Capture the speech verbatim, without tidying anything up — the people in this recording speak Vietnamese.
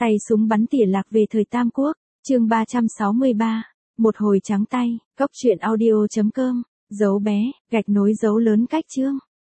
Tay súng bắn tỉa lạc về thời Tam Quốc, chương ba trăm sáu mươi ba, một hồi trắng tay, cốc truyện audio chấm com, dấu bé, gạch nối dấu lớn cách chương.